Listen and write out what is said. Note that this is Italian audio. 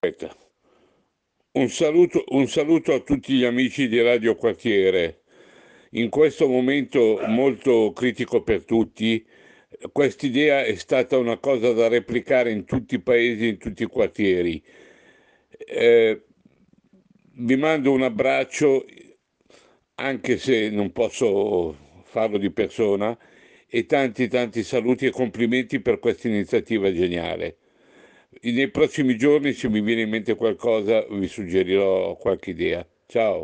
Aspetta. Un saluto a tutti gli amici di Radio Quartiere. In questo momento molto critico per tutti, quest'idea è stata una cosa da replicare in tutti i paesi, in tutti i quartieri. Eh, Vi mando un abbraccio, anche se non posso farlo di persona, e tanti tanti saluti e complimenti per questa iniziativa geniale. Nei prossimi giorni, se mi viene in mente qualcosa, vi suggerirò qualche idea. Ciao.